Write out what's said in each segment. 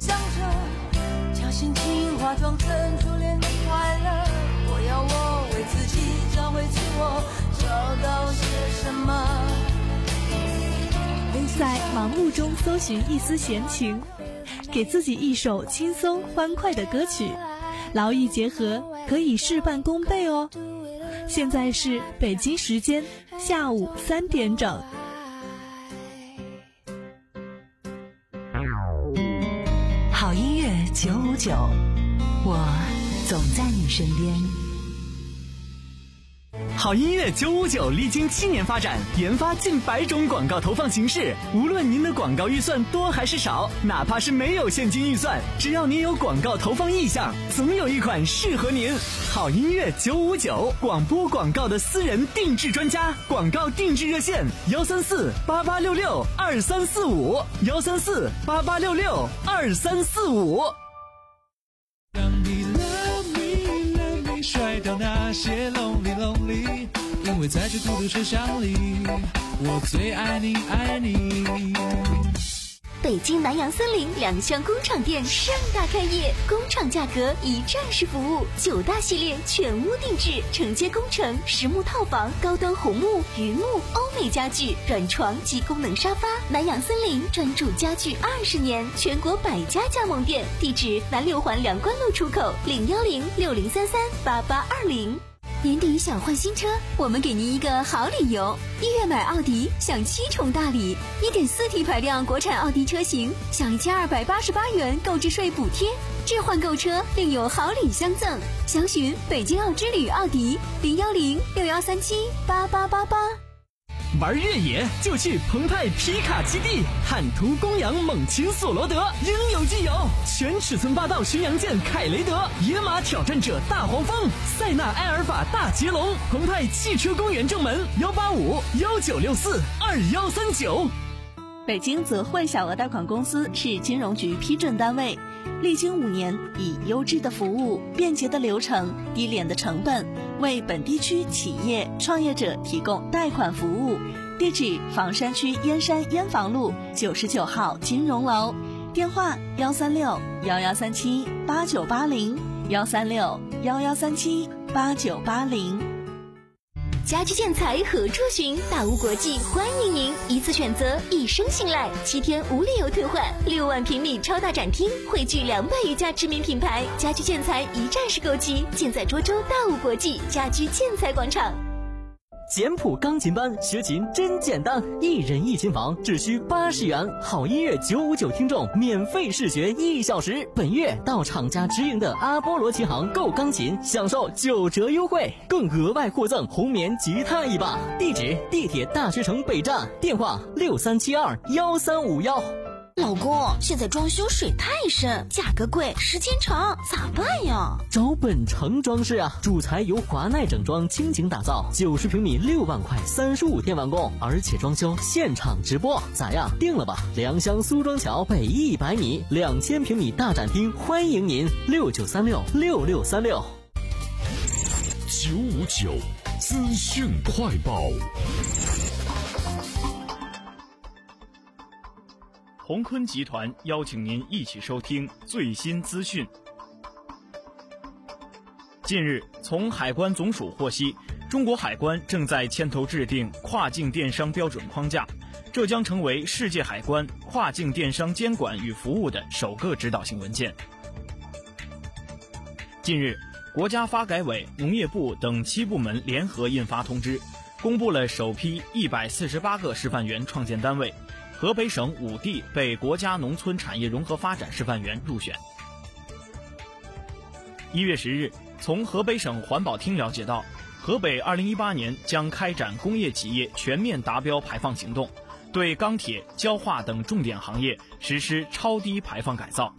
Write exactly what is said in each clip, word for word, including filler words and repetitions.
想着假性情化妆成初恋的快乐，我要我为自己找回自我，找到些什么。 在盲目中搜寻一丝闲情，给自己一首轻松欢快的歌曲，劳逸结合，可以事半功倍哦。现在是北京时间下午三点整。 好音乐九五九，我总在你身边。 好音乐九五九历经七年发展，研发近百种广告投放形式。无论您的广告预算多还是少，哪怕是没有现金预算，只要您有广告投放意向，总有一款适合您。好音乐九五九，广播广告的私人定制专家，广告定制热线幺三四八八六六二三四五幺三四八八六六二三四五。 甩掉那些 lonely lonely， 因为在这孤独车厢里，我最爱你爱你。 北京南洋森林两厢工厂店盛大开业，工厂价格一站式服务，九大系列全屋定制，承接工程、实木套房、高端红木、榆木、欧美家具、软床及功能沙发。南洋森林专注家具二十年，全国百家加盟店，地址南六环梁关路出口，零幺零六零三三八八二零。年底想换新车，我们给您一个好理由。一月买奥迪享七重大礼， 一点四 T 排量国产奥迪车型享一千二百八十八元购置税补贴，置换购车另有好礼相赠。详询北京奥之旅奥迪零幺零六幺三七八八八八。 玩越野就去澎湃皮卡基地，坦途公羊猛禽索罗德，应有尽有。全尺寸霸道巡洋舰凯雷德，野马挑战者大黄蜂，塞纳埃尔法大捷龙。澎湃汽车公园正门幺八五幺九六四二幺三九。 北京泽汇小额贷款公司是金融局批准单位，历经五年，以优质的服务、便捷的流程、低廉的成本，为本地区企业创业者提供贷款服务。地址：房山区燕山燕房路九十九号金融楼，电话：幺三六幺幺三七八九八零幺三六幺幺三七八九八零。 家居建材何处寻？大屋国际欢迎您，一次选择，一生信赖，七天无理由退换，六万平米超大展厅，汇聚两百余家知名品牌，家居建材一站式购齐，建在涿州大屋国际家居建材广场。 简谱钢琴班学琴真简单，一人一琴房只需八十元，好音乐九五九听众免费试学一小时。本月到厂家直营的阿波罗琴行购钢琴，享受九折优惠，更额外获赠红棉吉他一把。地址：地铁大学城北站，电话六三七二幺三五幺。 老公，现在装修水太深，价格贵，时间长，咋办呀？ 找本城装饰啊，主材由华奈整装倾情打造，九十平米六万块，三十五天完工，而且装修现场直播，咋样？定了吧？良乡苏庄桥北一百米，两千平米大展厅，欢迎您，六九三六六六三六。 九五九资讯快报。 鸿坤集团邀请您一起收听最新资讯。近日，从海关总署获悉，中国海关正在牵头制定跨境电商标准框架，这将成为世界海关跨境电商监管与服务的首个指导性文件。近日，国家发改委、农业部等七部门联合印发通知，公布了首批一百四十八个示范园创建单位，河北省五地被国家农村产业融合发展示范园入选。一月十日，从河北省环保厅了解到，河北二零一八年将开展工业企业全面达标排放行动，对钢铁、焦化等重点行业实施超低排放改造。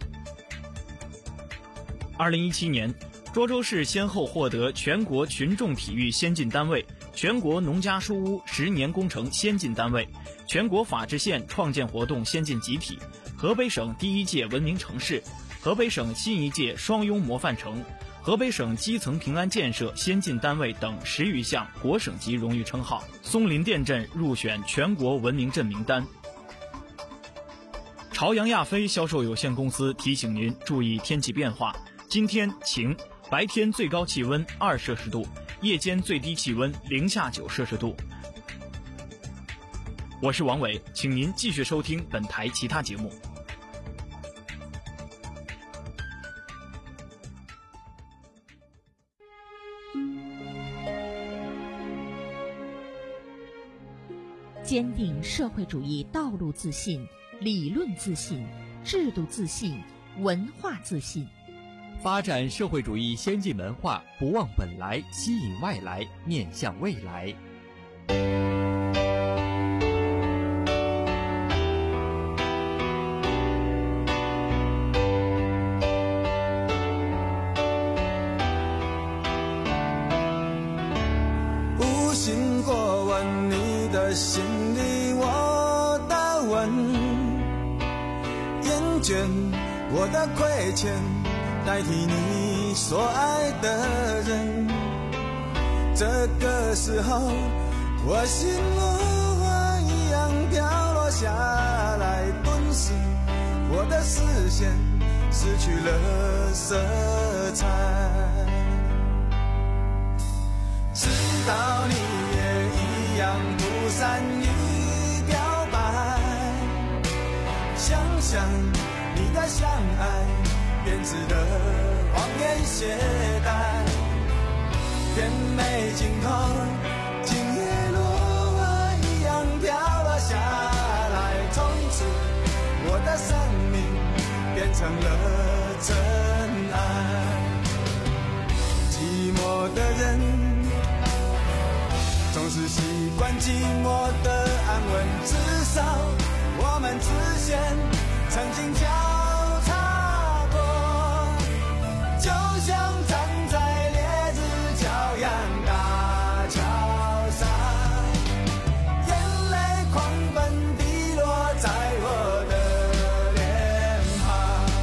二零一七年，涿州市先后获得全国群众体育先进单位、全国农家书屋十年工程先进单位、全国法治县创建活动先进集体、河北省第一届文明城市、河北省新一届双拥模范城、河北省基层平安建设先进单位等十余项国省级荣誉称号。松林店镇入选全国文明镇名单。 朝阳亚飞销售有限公司提醒您注意天气变化。今天晴，白天最高气温二摄氏度，夜间最低气温零下九摄氏度。我是王伟，请您继续收听本台其他节目。 坚定社会主义道路自信、理论自信、制度自信、文化自信， 发展社会主义先进文化，不忘本来，吸引外来，面向未来。 无心过问你的心里我的问，厌倦我的亏欠，代替你所爱的人。这个时候我心如花一样飘落下来，顿时我的视线失去了色彩。知道你也一样不善于表白，想想你的相爱编织的谎言懈怠，甜美尽头今夜落花一样飘落下来，从此我的生命变成了尘埃。寂寞的人总是习惯寂寞的安稳，至少我们之间曾经交叉过，就像站在烈日骄阳大桥上，眼泪狂奔滴落在我的脸庞。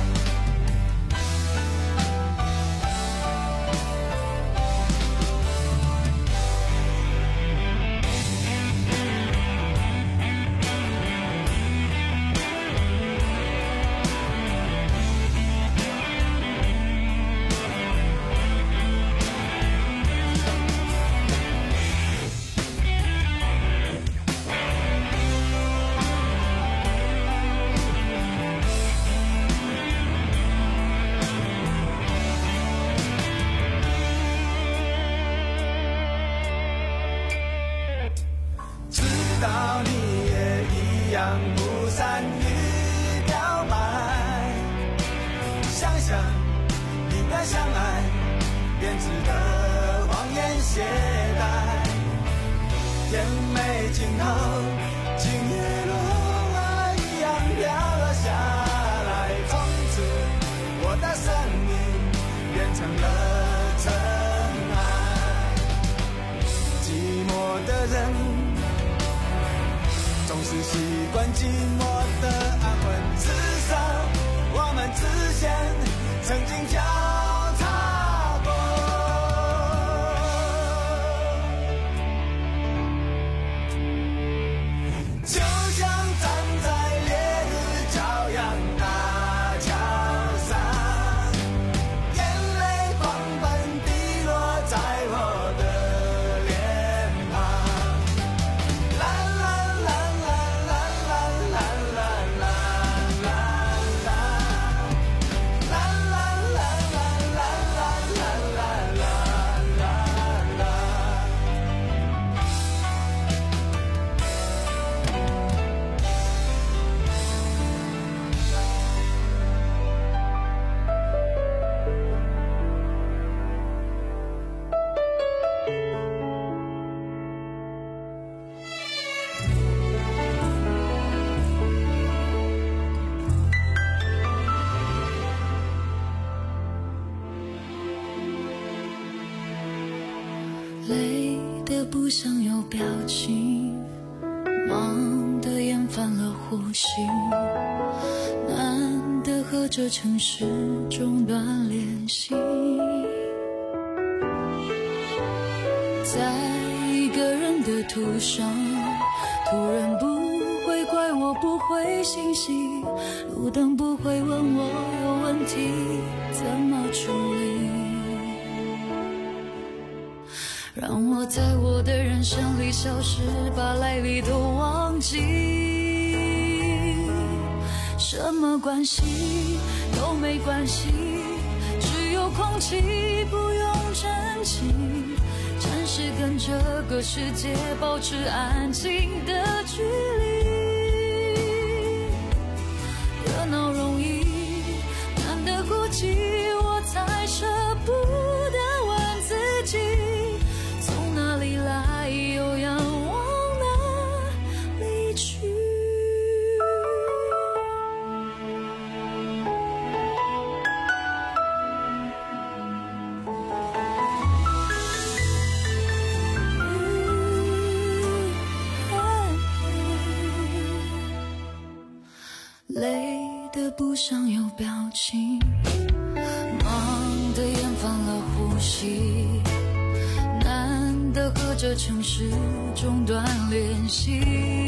知道你也一样不善于表白，想想你的相爱编织的谎言懈怠，甜美尽头今夜落花一样飘了下来，从此我的生命变成了尘埃。寂寞的人总是习惯寂寞的安稳，至少我们之间曾经交叉过，就像站在烈日骄阳大桥上，眼泪狂奔滴落在我的脸庞。啦啦啦累得不想有表情，忙得厌烦了呼吸，难得和这城市中断联系，在一个人的途上，突然不会怪我我不会信息，路灯不会问我有问题怎么处理，让我在我的人生里消失，把来历都忘记。什么关系都没关系，只有空气不用珍惜，暂时跟这个世界保持安静的距离。热闹容易，难得孤寂，我才舍不得问自己，从哪里来又要往哪里去。累得不想有表情，忙得厌烦了呼吸，难得和这城市中断联系，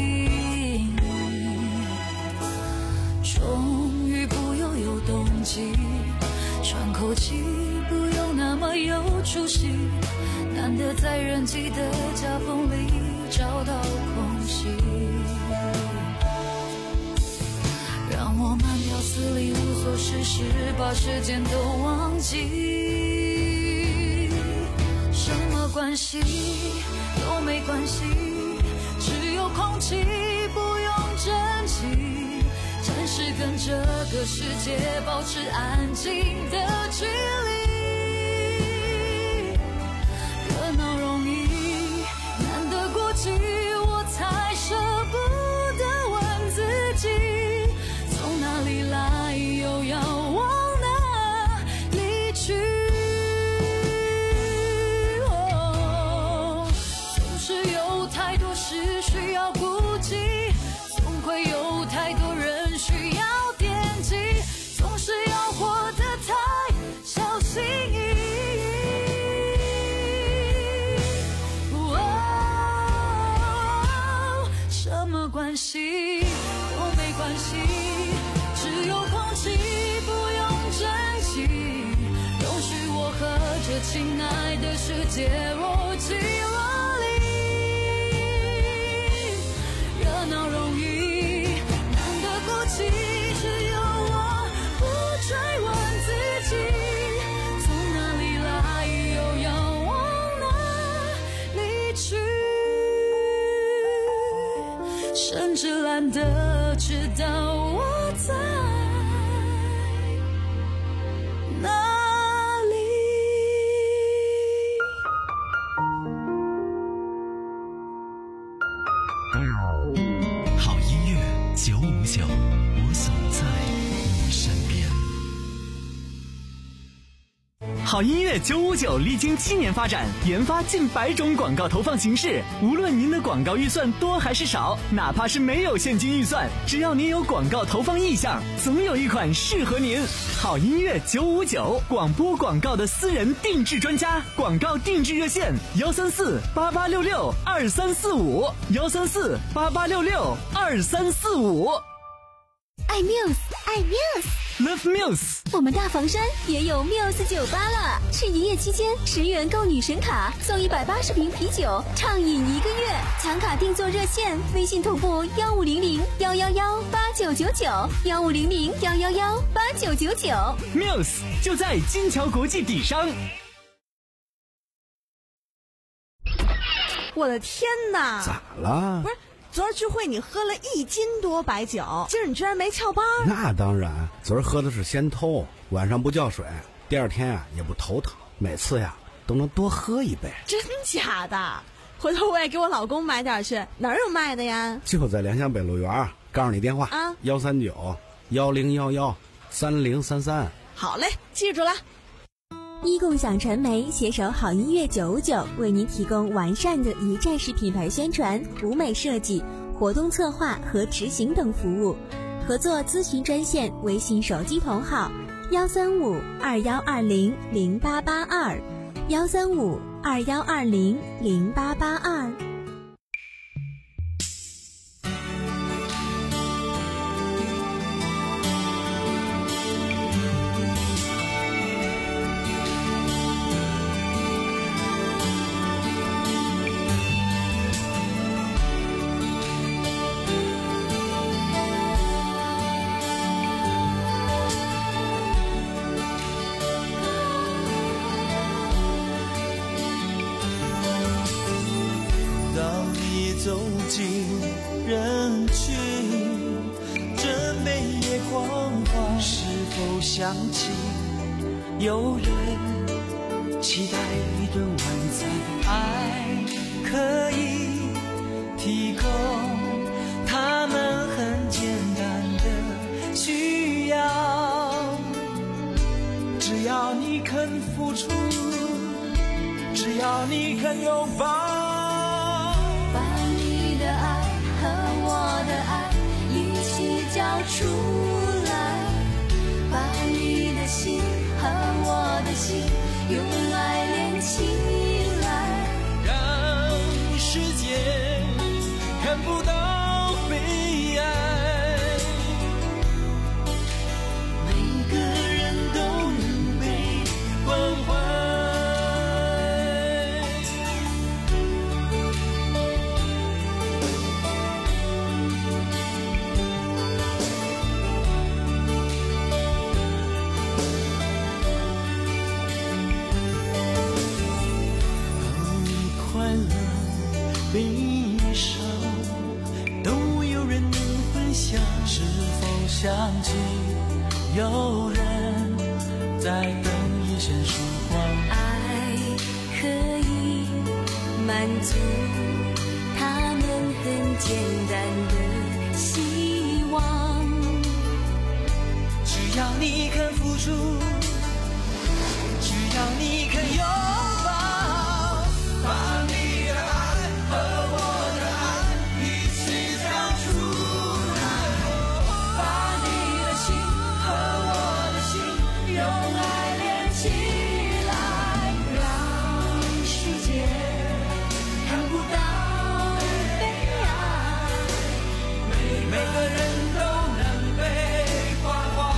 终于不又有冬季，喘口气不用那么有出息，难得在人挤的夹缝里找到空隙，让我慢条斯理无所事事，把时间都忘记。什么关系都没关系，只有空气不用珍惜，暂时跟这个世界保持安静的距离。热闹容易，难得孤寂，我才舍不得问自己，从哪里来又要往哪里去，哦，总是有太多事需要顾忌，总会有太多人需要惦记，总是要活得太小心翼翼，哦，什么关系都没关系，只有空气不用珍惜，容许我和这亲爱的世界若即若离。热闹容易，难得孤寂，只有我不追问自己，从哪里来又要往哪里去，甚至懒得知道我在哪里。 好音乐九五九，我总在你身边。 好音乐九五九历经七年发展，研发近百种广告投放形式。无论您的广告预算多还是少，哪怕是没有现金预算，只要您有广告投放意向，总有一款适合您。好音乐九五九，广播广告的私人定制专家，广告定制热线：幺三四八八六六二三四五，幺三四八八六六二三四五。 爱 Muse， 爱 Muse。Love Muse， 我们大房山也有 Muse 酒吧了，是营业期间十元购女神卡送一百八十瓶啤酒，畅饮一个月。抢卡订座热线：微信同步幺五零零幺幺幺八九九九，幺五零零幺幺幺八九九九。 Muse 就在金桥国际底商。 我的天哪！ 咋了？ 不是。昨儿聚会你喝了一斤多白酒，今儿你居然没翘班？ 那当然，昨儿喝的是仙偷，晚上不叫水，第二天啊也不头疼，每次呀都能多喝一杯。 真假的？回头我也给我老公买点去，哪儿有卖的呀？ 就在联想北路园，告诉你电话啊，幺三九幺零幺幺三零三三。 好嘞，记住了。 一共享传媒携手好音乐九五九，为您提供完善的一站式品牌宣传、舞美设计、活动策划和执行等服务。合作咨询专线：微信手机同号幺三五二幺二零零八八二，幺三五二幺二零零八八二。 走进人群，这美夜光华是否想起有人期待一顿晚餐？爱可以提供他们很简单的需要，只要你肯付出，只要你肯拥抱， 把你的爱和我的爱一起交出来，把你的心和我的心用爱连起来， 让世界看不到悲哀，每个人都能被关怀。快乐悲伤都有人能分享，是否想起有人在等一线曙光？ 爱可以满足他们很简单的希望， 只要你肯付出，只要你肯拥抱，把你的爱和我的爱一起交出来， 把你的心和我的心用爱连起来，让世界看不到悲哀， 每每个人都能被关怀。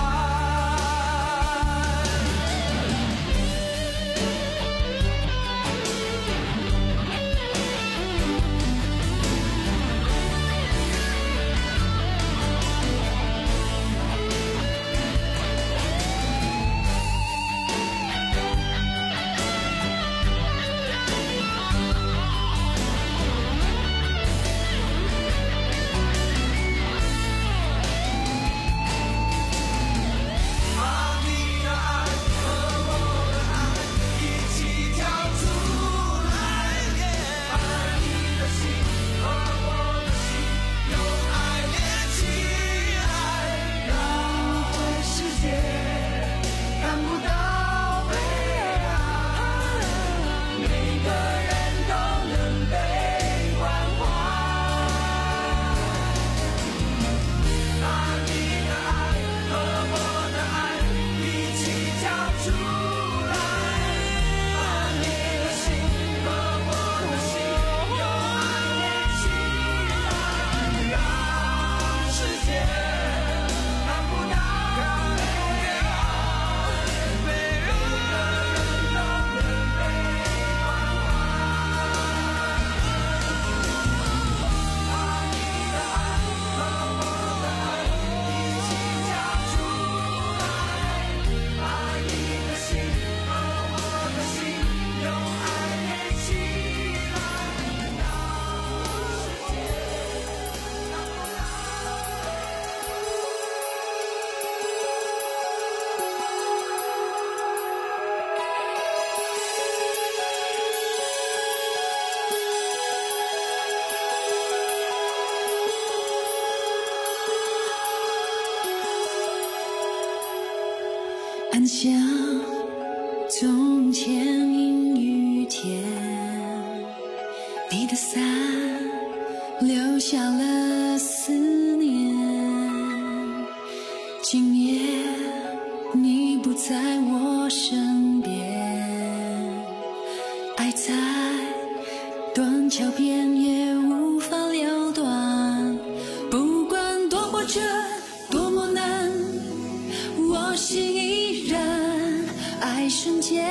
暗想从前阴雨天，你的伞留下了思念，今夜你不在我身边，爱在断桥边也无法了断，不管多么真多么难，我心依然爱瞬间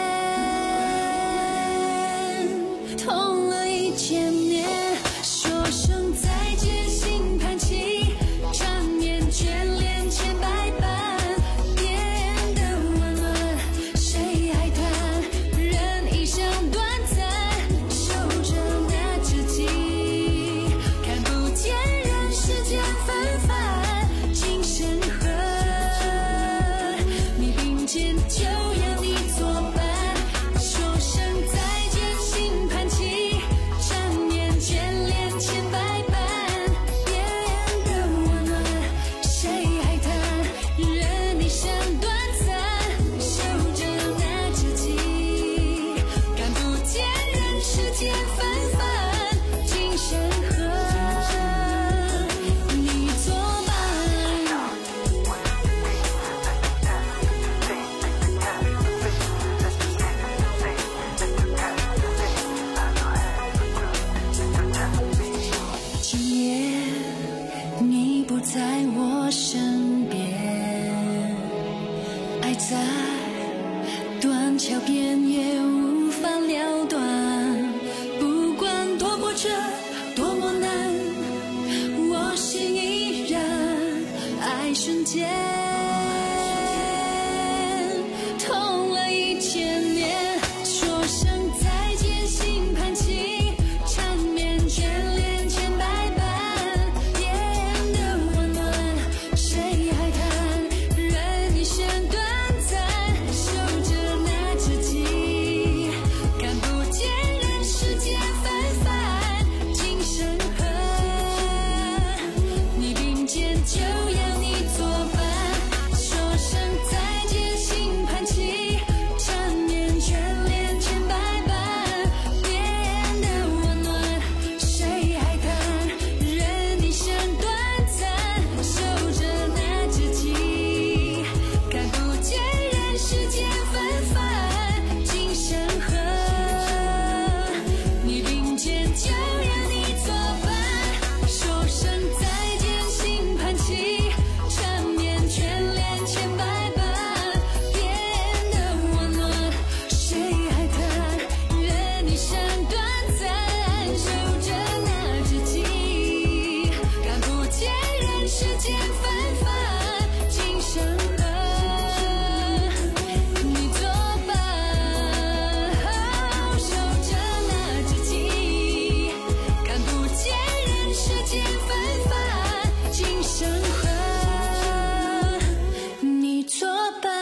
痛了一千年，说声再见心叹气，缠绵眷恋千百般，变得温暖谁还谈，人一生短暂，守着那知己见就要你作伴，说声再见心盼起，缠绵眷恋千百般，别人的温暖谁还谈，任你想短暂，守着那知己，看不见人世间纷繁，今生和你作伴。今夜你不在我身边，爱在断桥边也无法了断，不管多波折多么难，我心依然爱瞬间痛了一千年，说声再见心盼起，缠绵眷恋千百般，别人的温暖谁还谈，任你先短暂，守着那知己，看不见人世间纷繁，今生和你并肩就要你作伴，说声再见心盼起，缠绵眷恋千百般，别人的温暖谁还谈，任你先短暂，守着那知己，看不见人世间纷繁，今生和你并肩就要你作伴，说声再见心盼起，缠绵眷恋千百般，别人的温暖谁还谈，任你想短暂，守着那知己，看不见人世间纷繁，今生和你作伴，守着那知己，看不见人世间纷繁，今生和你作伴。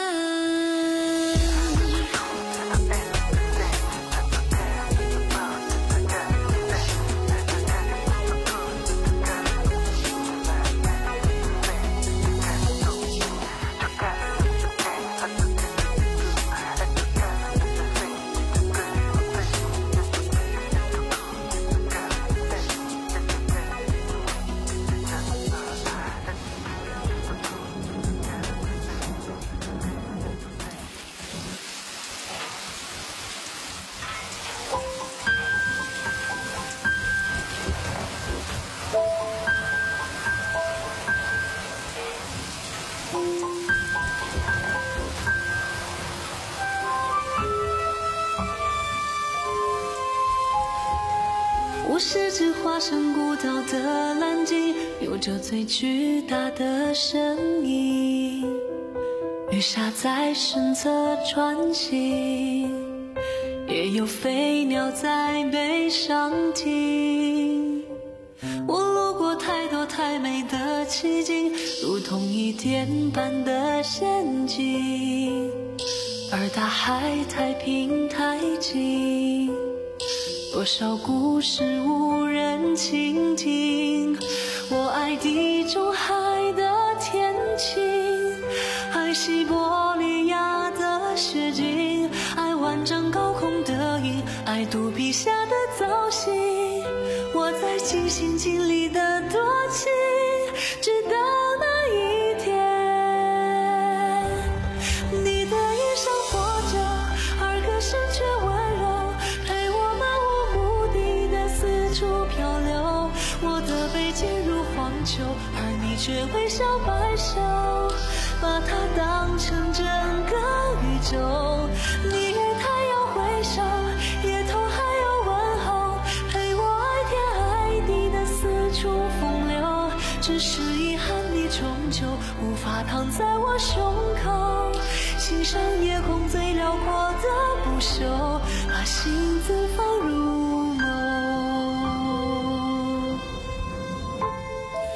我是只化身孤岛的蓝鲸，有着最巨大的身影，雨沙在身侧穿行，也有飞鸟在背上停。我路过太多太美的奇景，如同一天般的仙境，而大海太平太静，多少故事无人倾听。我爱地中海的天晴，爱西伯利亚的雪景，爱万丈高空的鹰，爱肚皮下的造型。我在尽心尽力的多情，直到那一天，你的衣裳活着，而歌声却温柔，陪我漫无目的的四处漂流。我的背进入荒丘，而你却微笑摆首，把它当成整个宇宙。你与太阳挥手，夜头还有问候，陪我爱天爱地的四处风流。只是遗憾你终究无法躺在我胸口，欣赏夜空最辽阔的不朽，把心字放入梦。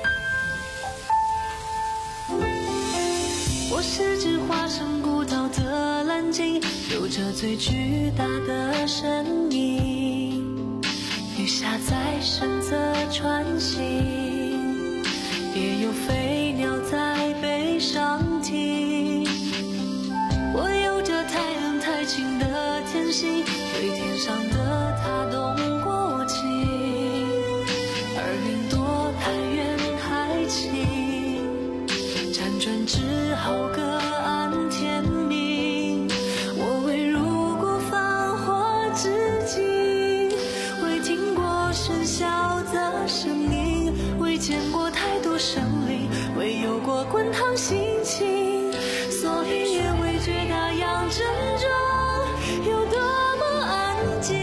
我是只化身孤岛的有着最巨大的身影。雨下在深色穿行，也有飞鸟在背上停。我有着太冷太清的天性，对天上的他动过情，而云朵太远太轻，辗转只好各安天命。我未入过繁华之境，未听过喧嚣的声音，未见过太多生灵，未有过滚烫心情，所以也未觉那样珍重有多么安静。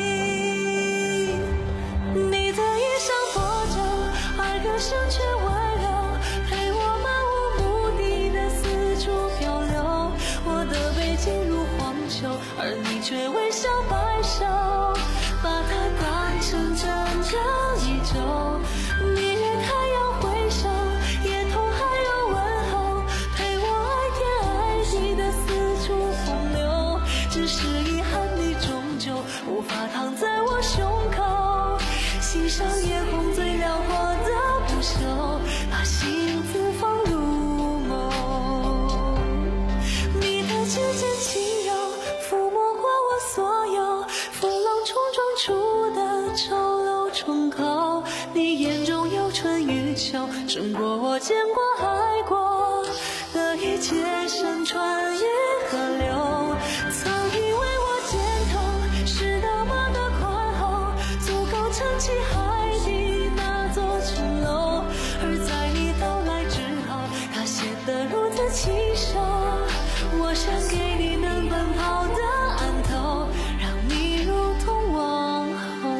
你的衣裳破旧，而歌声却温柔，陪我漫无目的的四处漂流。我的背进入荒丘，而你却微笑摆手，把它当成整整一周。你与太阳挥手，夜空还有问候，陪我爱天爱地的四处风流。只是遗憾，你终究无法躺在我胸口，欣赏夜空最辽阔的不朽，把心字放入梦。你的指尖轻柔，抚摸过我所有风浪冲撞出的丑陋窗口。你眼中有春与秋，胜过我见过爱过的一切山川与河流。曾以为我肩头是那么的宽厚，足够撑起海底那座城楼，而在你到来之后，它显得如此清瘦。我想给你能奔跑的岸头，让你如同王后。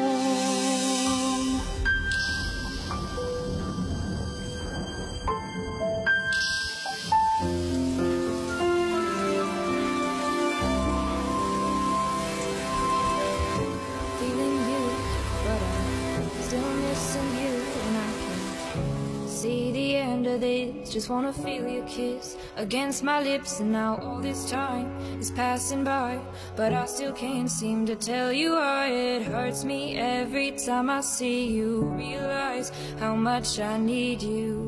Feeling you, but I'm still missing you, and I can see the end of this. Just wanna feel your kiss against my lips, and now all this time is passing by, but I still can't seem to tell you why. It hurts me every time I see you, realize how much I need you.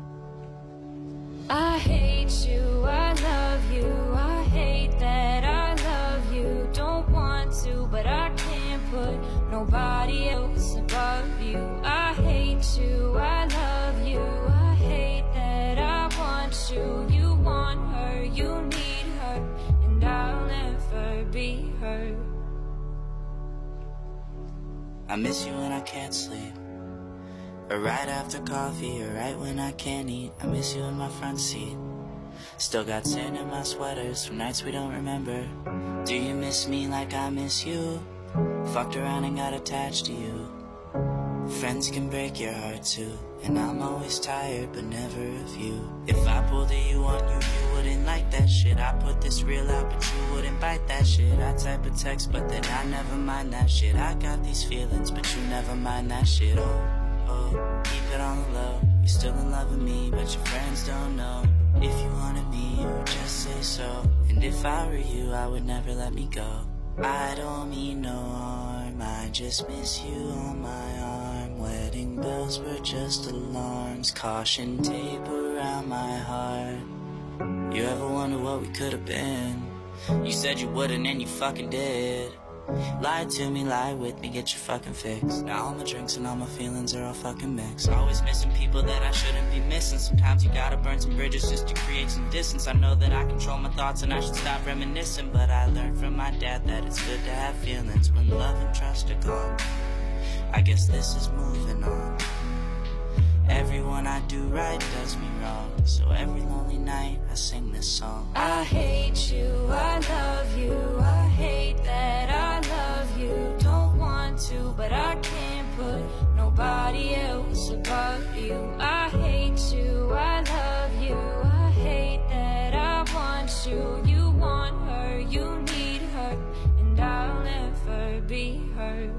I hate you, I love you, I hate that I love you. Don't want to, but I can't put nobody else above you. I hate you, I love you, I hate that I want you. You want her, you need her, and I'll never be her. I miss you when I can't sleep, or right after coffee, or right when I can't eat. I miss you in my front seat. Still got sand in my sweaters from nights we don't remember. Do you miss me like I miss you? Fucked around and got attached to you. Friends can break your heart too, and I'm always tired but never of you. If I pulled a you on you, you wouldn't like that shit. I put this real out but you wouldn't bite that shit. I type a text but then I never mind that shit. I got these feelings but you never mind that shit. Oh, oh, keep it on the low. You're still in love with me but your friends don't know. If you wanted me, you would just say so. And if I were you, I would never let me go. I don't mean no harm, I just miss you on my arm. Wedding bells were just alarms, caution tape around my heart. You ever wonder what we could have been? You said you wouldn't and you fucking did. Lie to me, lie with me, get your fucking fix. Now all my drinks and all my feelings are all fucking mixed. Always missing people that I shouldn't be missing. Sometimes you gotta burn some bridges just to create some distance. I know that I control my thoughts and I should stop reminiscing, but I learned from my dad that it's good to have feelings when love and trust are gone. I guess this is moving on. Everyone I do right does me wrong, so every lonely night I sing this song. I hate you, I love you, I hate that I love you. Don't want to, but I can't put nobody else above you. I hate you, I love you, I hate that I want you. You want her, you need her, and I'll never be her.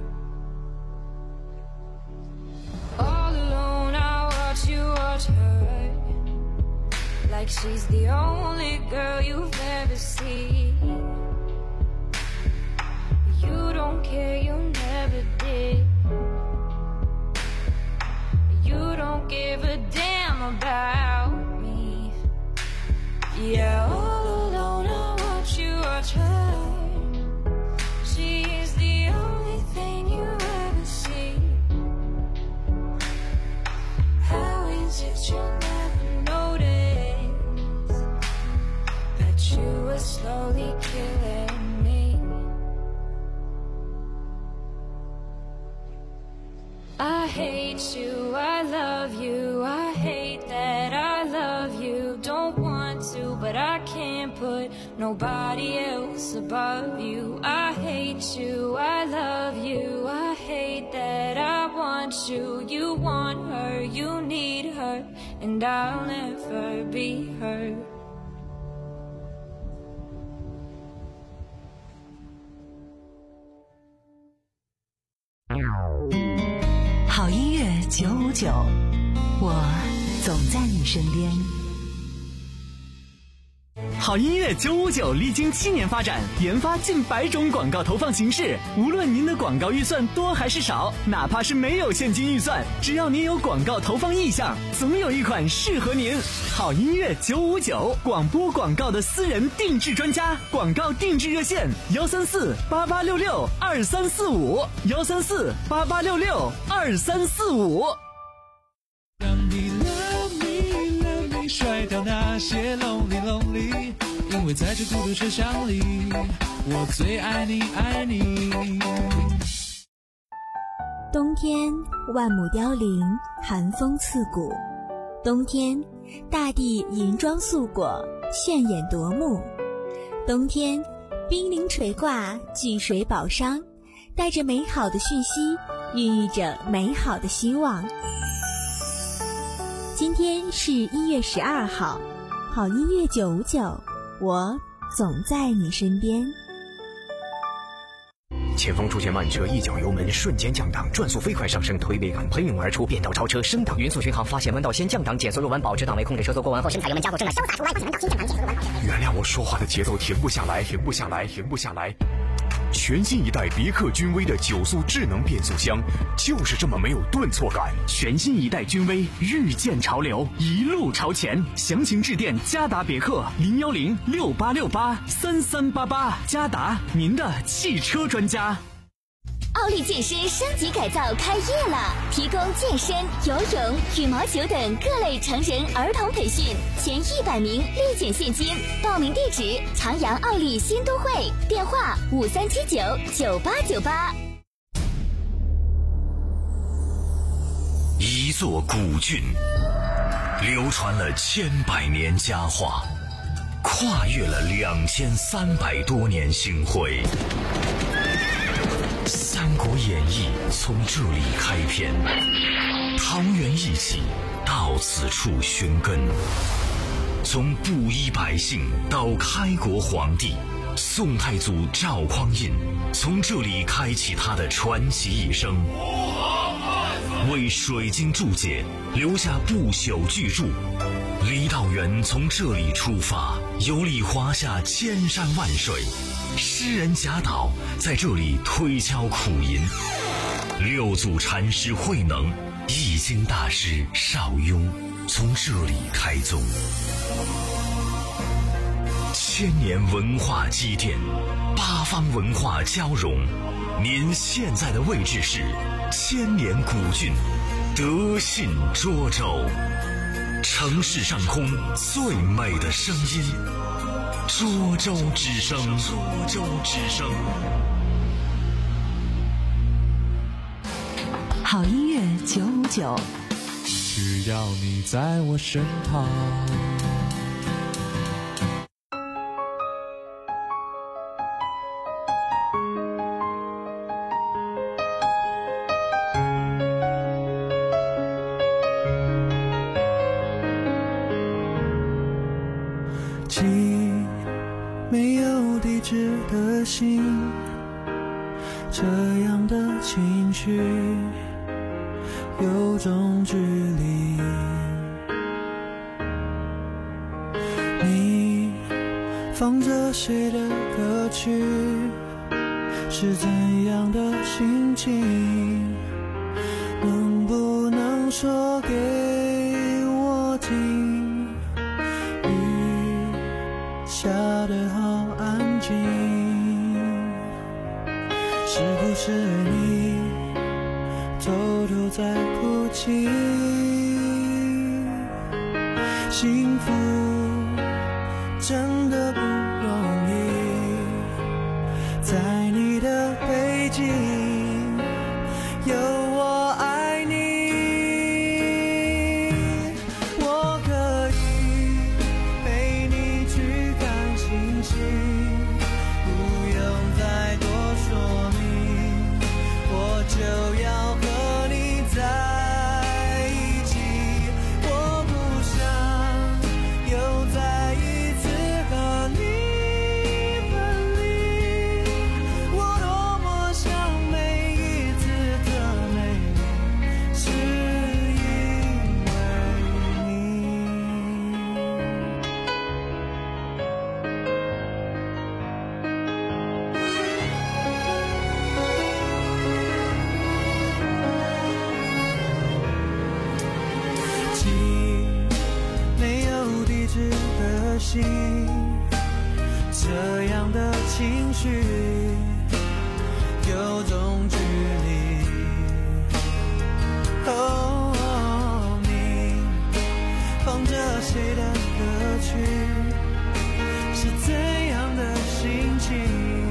All alone I watch you watch her, like she's the only girl you've ever seen. killing me. I hate you, I love you, I hate that I love you. Don't want to, but I can't put nobody else above you. I hate you, I love you, I hate that I want you. You want her, you need her, and I'll never be her. 好音乐九五九，我总在你身边。 好音乐九五九历经七年发展，研发近百种广告投放形式。无论您的广告预算多还是少，哪怕是没有现金预算，只要您有广告投放意向，总有一款适合您。好音乐九五九，广播广告的私人定制专家，广告定制热线：幺三四八八六六二三四五，幺三四八八六六二三四五。 让你 love me love me 甩掉那些 lonely lonely， 因为在这孤独车厢里，我最爱你爱你。 冬天万亩凋零，寒风刺骨。冬天大地银装素裹，炫眼夺目。冬天冰凌垂挂，聚水宝商，带着美好的讯息，孕育着美好的希望。今天是一月十二号，好音乐九五九，我总在你身边。 前方出现慢车，一脚油门瞬间降档，转速飞快上升，推背感喷涌而出，变道超车升档。匀速巡航发现弯道先降档，减速入弯保持档位，控制车速过弯后深踩油门加速，正在潇洒出弯，发现弯道先降档，减速入弯保持。 原谅我说话的节奏停不下来，停不下来，停不下来。全新一代别克君威的九速智能变速箱，就是这么没有顿挫感。 全新一代君威，日渐潮流，一路朝前。详情致电嘉达别克零幺零六八六八三三八八，嘉达您的汽车专家。 奥利健身升级改造开业了，提供健身、游泳、羽毛球等各类成人儿童培训，前一百名立减现金。报名地址：长阳奥利新都会，电话五三七九九八九八。 一座古郡，流传了千百年佳话，跨越了两千三百多年星辉。《三国演义》从这里开篇，桃园义气到此处寻根。从布衣百姓到开国皇帝，宋太祖赵匡胤从这里开启他的传奇一生，为水经注解留下不朽巨著。郦道元从这里出发，游历华夏千山万水。诗人贾岛在这里推敲苦吟，六祖禅师慧能、易经大师邵雍从这里开宗。千年文化积淀，八方文化交融。您现在的位置是千年古郡德信涿州，城市上空最美的声音。涿州之声，涿州之声。 好音乐九五九， 只要你在我身旁。 没有地址的信，这样的情绪有种距离。你放着谁的歌曲，是怎样的心情？能不能说给我听？下得好安静，是不是你偷偷在哭泣？幸福真的不容易， 在你的背景有我爱你，我可以陪你去看星星，不用再多说明，我就要和你在一起，我不想又再一次和你分离，我多么想每一次的美丽是因为你。记没有地址的信，这样的情绪有种距离。哦，你放着谁的歌曲，是怎样的心情？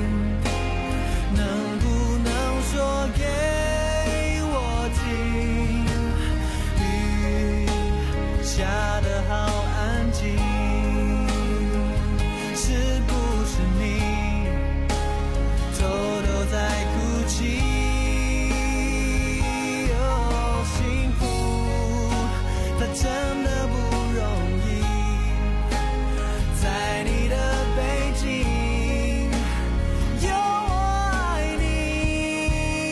能不能说给我听？雨下得好安静，是不是你偷偷在哭泣？哦，幸福它真的不容易，在你的背景有我爱你，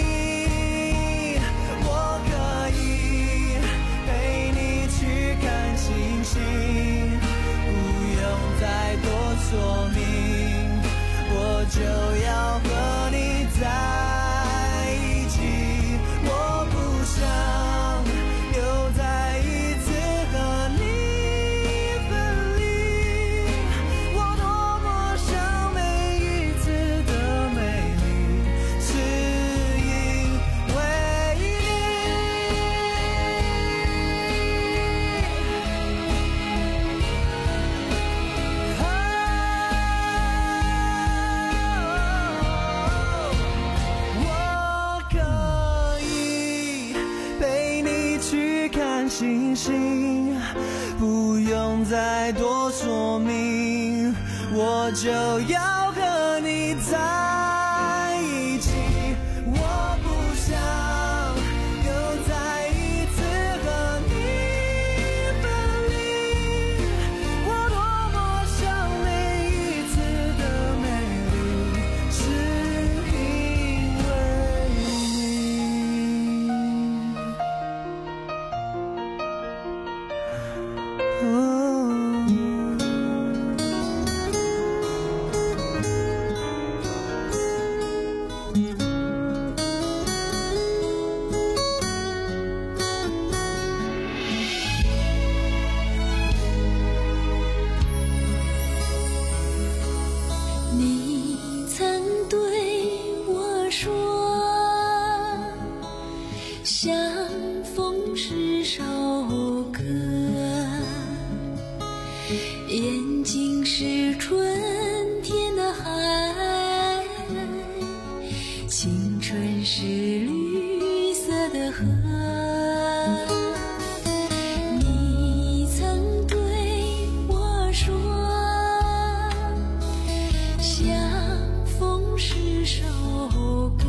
我可以陪你去看星星，不用再多说明，我就要和你在一起，我不想又再一次和你分离，我多么想每一次的美丽是因为我可以陪你去看星星，不用再多说明，我就要和你在一起，我不想又再一次和你分离，我多么想每一次的美丽是因为你。哦你曾对我说，相逢是首歌，眼睛是春天的海，青春是绿色的河。你曾对我说，相逢是首歌，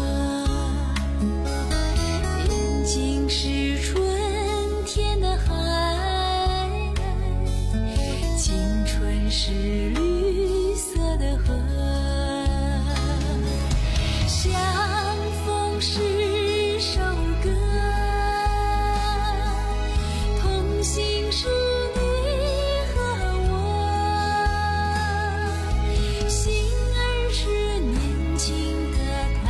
眼睛是春天的海，青春是绿色的河。相逢是首歌，同行是你和我，心儿是年轻的他。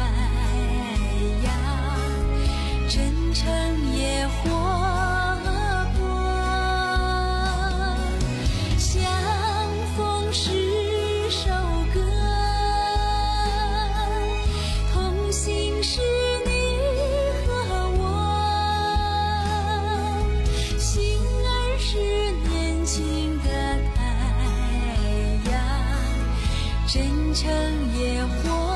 成野花。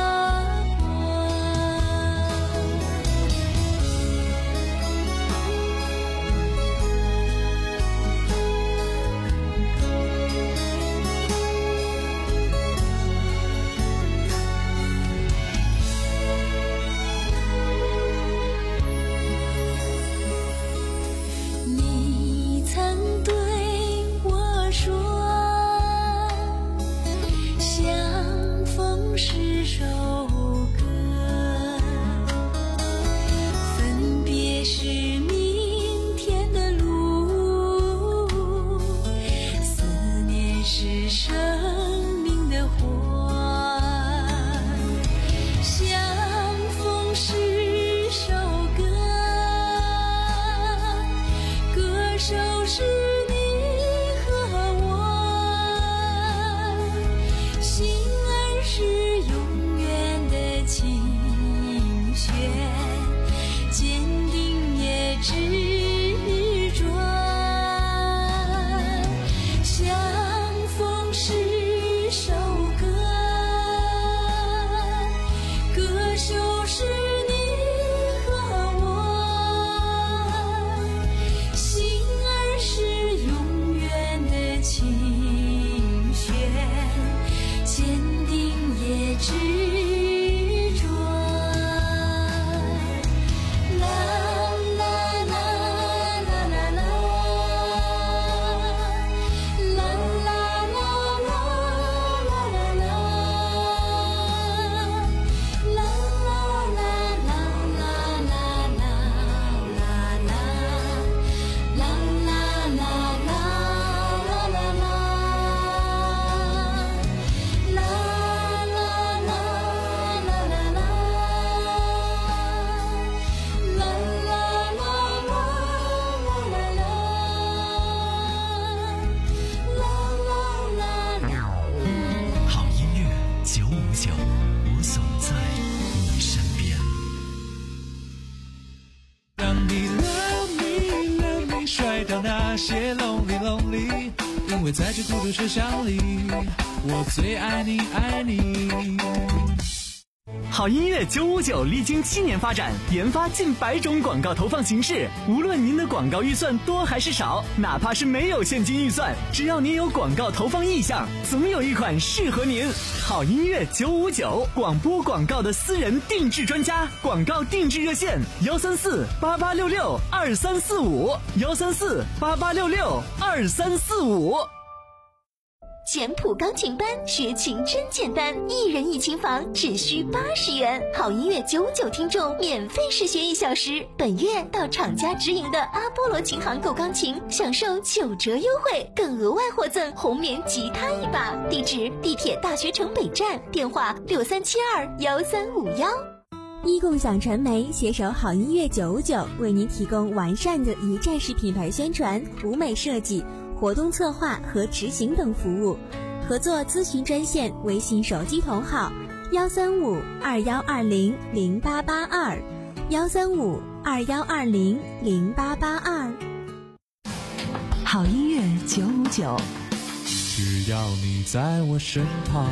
那些 lonely lonely， 因为在这孤独车厢里，我最爱你爱你。 好音乐九五九历经七年发展，研发近百种广告投放形式。无论您的广告预算多还是少，哪怕是没有现金预算，只要您有广告投放意向，总有一款适合您。好音乐九五九，广播广告的私人定制专家，广告定制热线：幺三四八八六六二三四五，幺三四八八六六二三四五。 简谱钢琴班学琴真简单，一人一琴房只需八十元。好音乐九五九听众免费试学一小时，本月到厂家直营的阿波罗琴行购钢琴，享受九折优惠，更额外获赠红棉吉他一把。地址：地铁大学城北站，电话六三七二幺三五幺。 一共享传媒携手好音乐九五九，为您提供完善的一站式品牌宣传、舞美设计、活动策划和执行等服务。合作咨询专线：微信手机同号幺三五二幺二零零八八二，幺三五二幺二零零八八二。 好音乐九五九， 只要你在我身旁。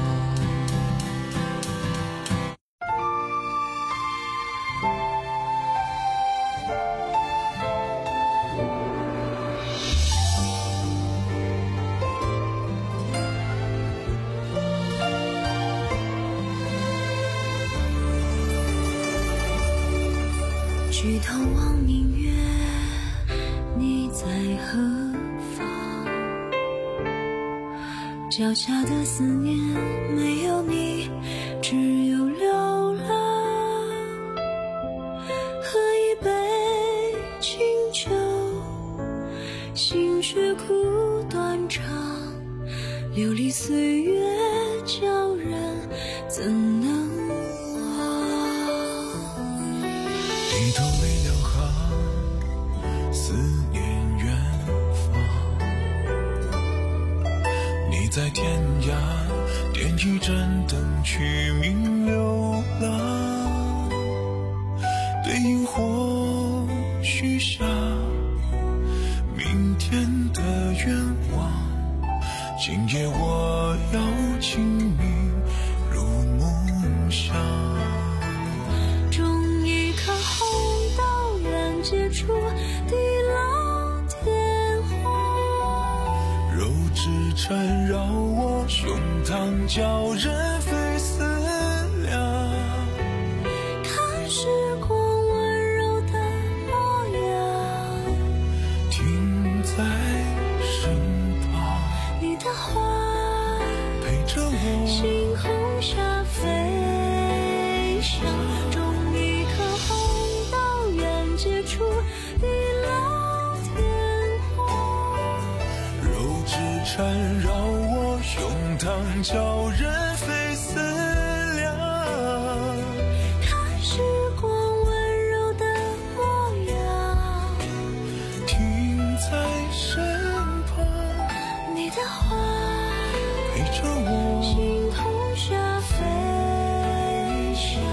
去探望明月，你在何方？脚下的思念，没有你，只有流浪。喝一杯清酒，心却苦断肠。流离岁月叫人怎能低头泪两行，思念远方。你在天涯点一盏灯，取名流浪。对萤火许下明天的愿望。今夜我要清明缠绕我胸膛，叫人非思量。 看时光温柔的模样， 停在身旁， 你的话陪着我星空下飞翔，种一颗红到远接触地老天荒， 柔指缠绕我胸膛，叫人非思量。 看时光温柔的模样， 停在身旁， 你的话陪着我星空下飞翔。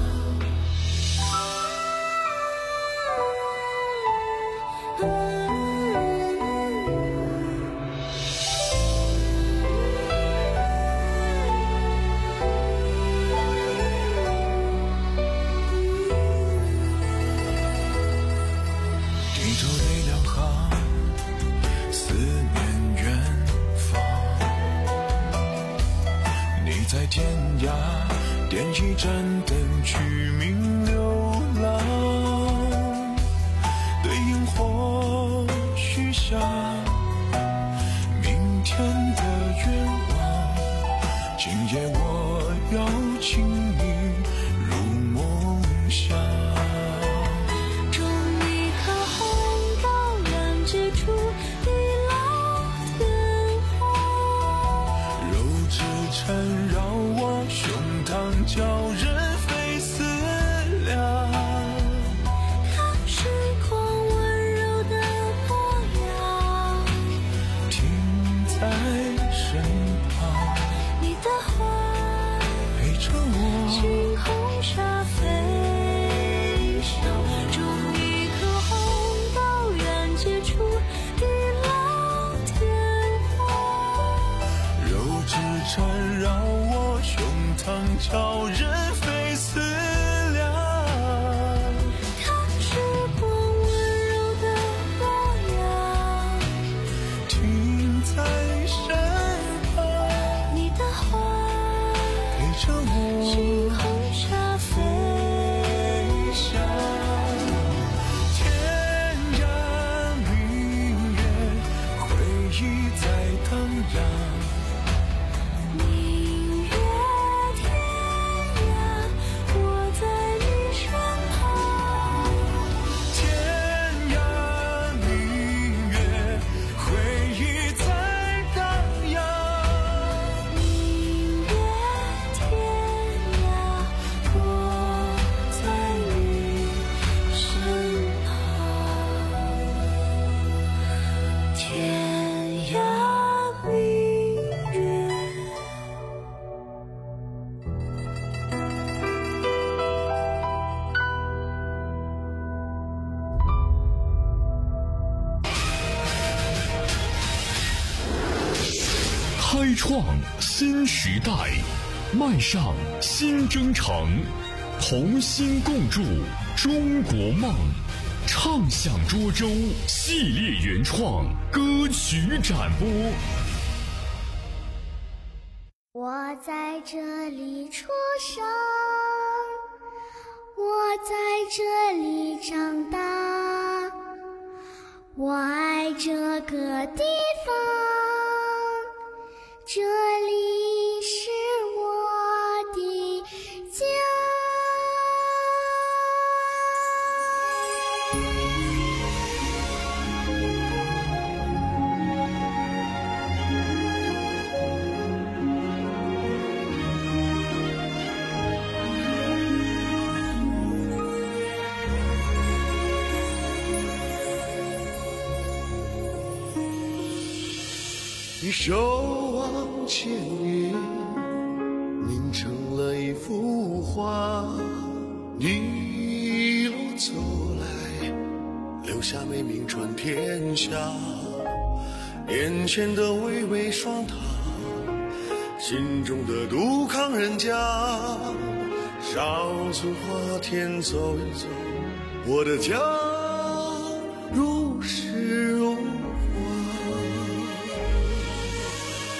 低头泪两行，思念远方。你在天涯点一盏灯，取名流浪。对萤火许下明天的愿望，今夜我要请你入梦乡。 种一颗红到远接触地老天荒， 柔指缠绕我胸膛，叫人非思量。 看时光温柔的模样， 停在身旁， 你的话陪着我星空下飞翔，种一颗红到远接触地老天荒， 柔指缠绕我胸膛，叫人非思量。 看时光温柔的模样， 停在身旁， 你的话陪着我星空下飞翔。 天涯明月，回忆在荡漾。 明月天涯，我在你身旁。 天涯明月，回忆在荡漾。 明月天涯，我在你身旁。天涯明月。 开创新时代，迈上新征程，同心共筑中国梦。畅享涿州系列原创歌曲展播。 我在这里出生，我在这里长大，我爱这个地方，这里是我的家。 一守望千年，凝成了一幅画。一路走来，留下美名传天下。眼前的巍巍双塔，心中的杜康人家。少村花田走一走，我的家如诗如画。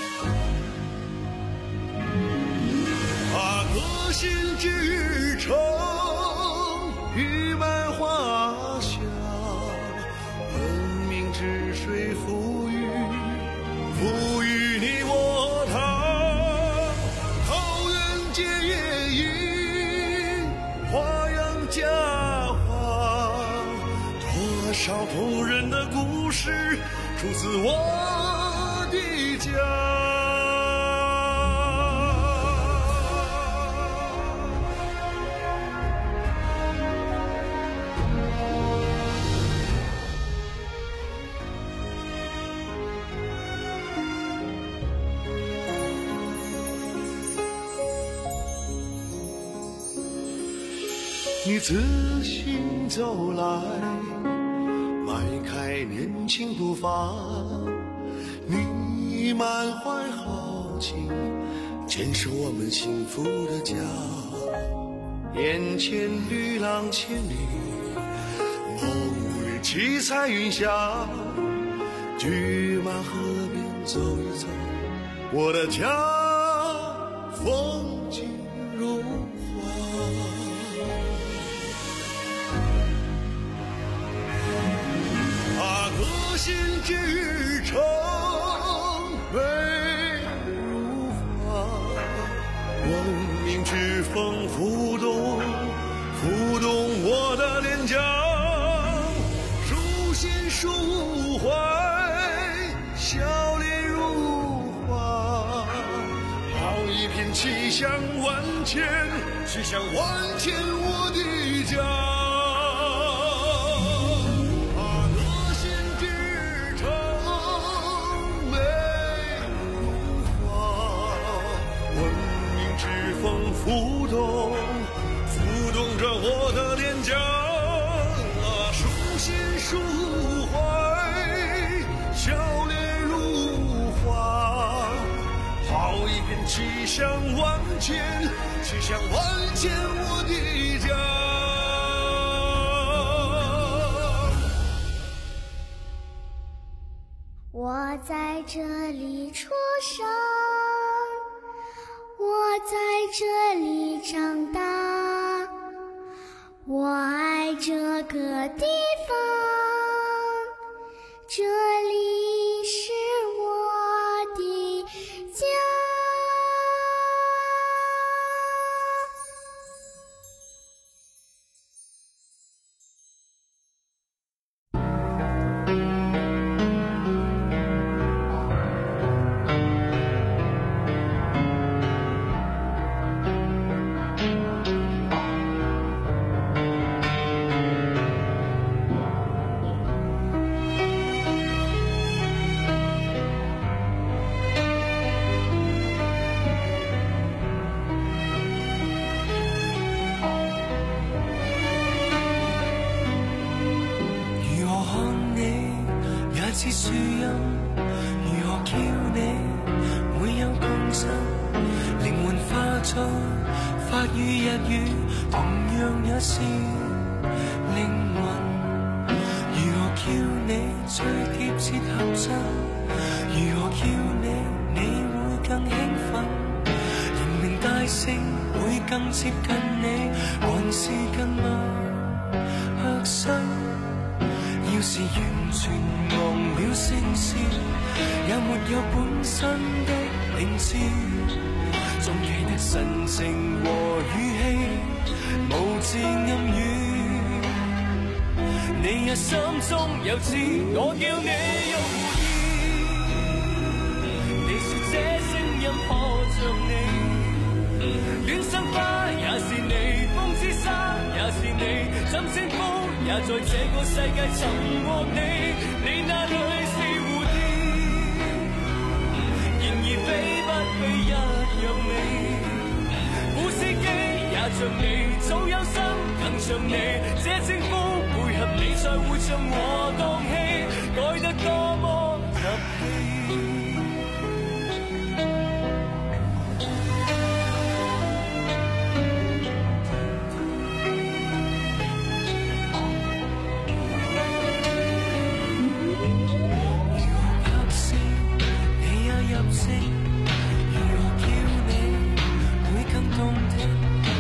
心之城，玉满花香，文明之水赋予，赋予你我他。桃源结夜莺，花样佳话，多少动人的故事出自我的家。你自行走来，迈开年轻步伐，你满怀豪情，坚守我们幸福的家。眼前绿浪千里，梦里七彩云霞，举马河边走一走，我的家风景如歌心之城，美如画，文明之风浮动，浮动我的脸颊，书信抒怀，笑脸如花，好一片气象万千，气象万千我的家。浮动，浮动着我的脸颊，书信抒怀，笑脸如花，好一片气象万千，气象万千我的家。 我在这里出生，我在这里长大，我爱这个地方，这里是我的家。 似樹蔭，如何叫你會有共振？靈魂化作法語日語，同樣也是靈魂。如何叫你最貼切合襯？如何叫你你會更興奮？人名大聲會更接近你，還是更陌生？要是完全忘了聲線，也沒有本身的名字，總記得神情和語氣，無字暗語。你也心中有知，我叫你容易。你說這聲音可着你，戀生花也是你，風之沙也是你，怎稱呼？也在這個世界尋獲你，你那裏是蝴蝶，然而飛不飛一樣美。古司機也像你，早有心更像你，這稱呼配合你才會像我當戲，改得多麼入戲。如何叫你會更動聽？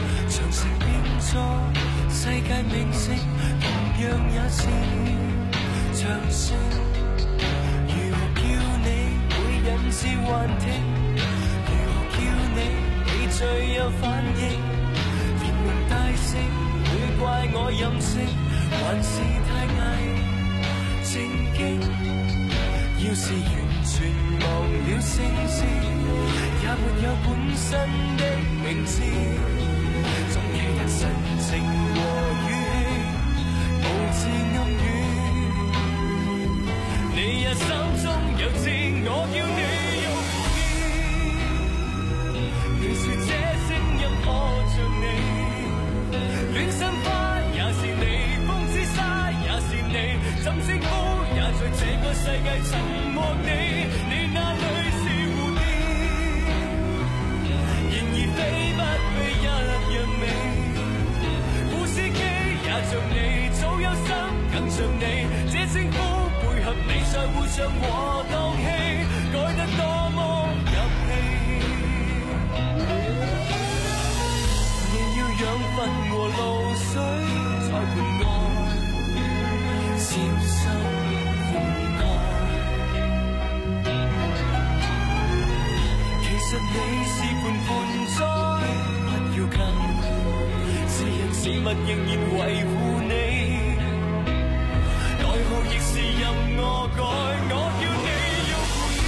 座世界明星，同樣也是長星。如何叫你會引致幻聽？如何叫你你最有反應？連名大姓會怪我任性，還是太偽正經？要是完全忘了姓氏，也沒有本身的名字，總記得神情和語氣，無字暗語。你也心中有志，我叫你有意。你說這聲音可像你，戀心花也是你，風之沙也是你，怎稱呼也在這個世界尋獲你。你那裏是蝴蝶，然而飛不飛一樣美。古司機也像你，早有心更像你，這稱呼配合你在互相和鬥氣，改得多麼入戲。你要養分和露水才伴我消失。其實你是盤盆栽，不要緊，是人是物仍然維護你，代號亦是任我改，我叫你要故意。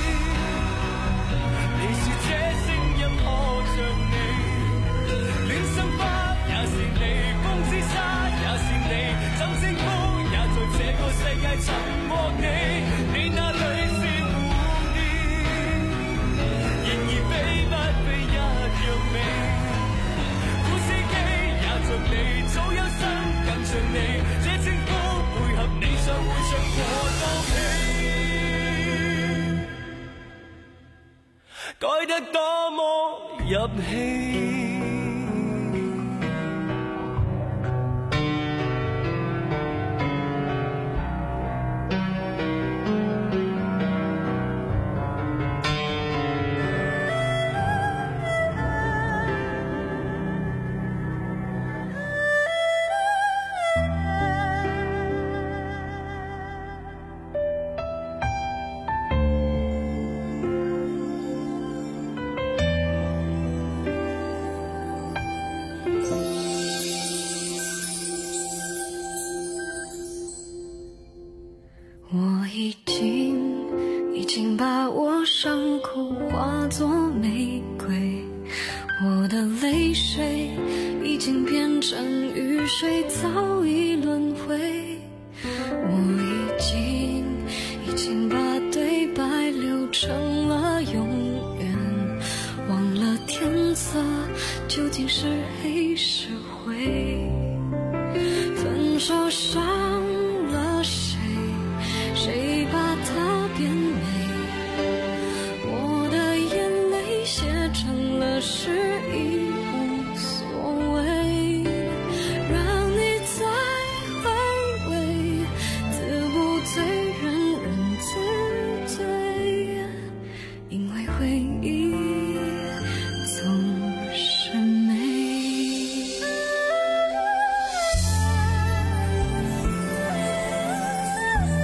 你說這聲音可像你，戀心花也是你，風之沙也是你，怎稱呼也在這個世界尋獲你。你那裏是你早有心更像你，這稱呼配合你在會場和鬥氣，改得多麼入戲。 我已经已经把我伤口化作玫瑰，我的泪水已经变成雨水，早已轮回。我已经已经把对白留成了永远，忘了天色究竟是黑是灰。分手伤